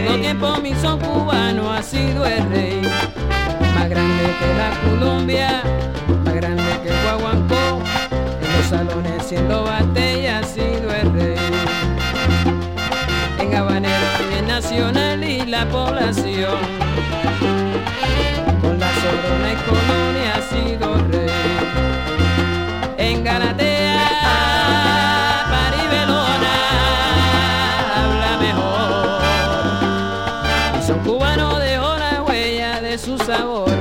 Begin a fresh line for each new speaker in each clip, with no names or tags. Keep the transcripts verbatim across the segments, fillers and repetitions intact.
todo tiempo mi son cubano ha sido el rey. Más grande que la Colombia, más grande que el guaguancó, en los salones siendo batalla ha sido el rey. En habanero y en nacional y la población, con la Sorona y Colonia ha sido rey. En Galatea, París, Belona, habla mejor. Y son cubanos, dejó la huella de su sabor.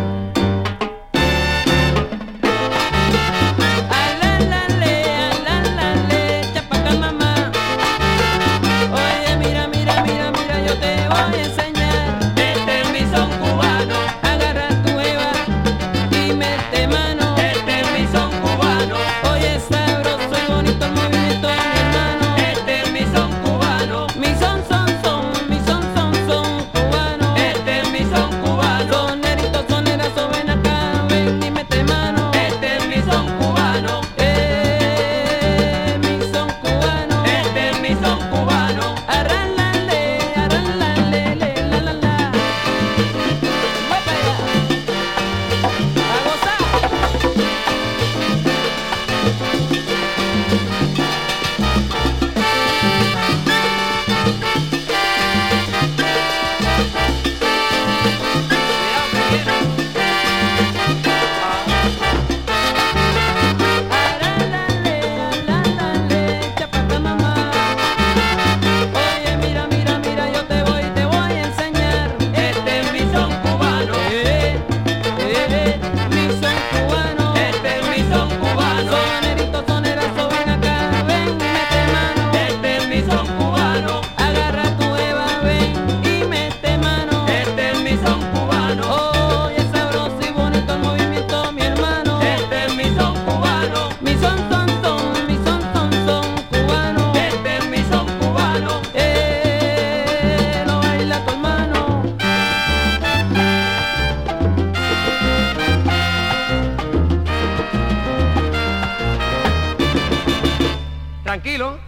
Tranquilo.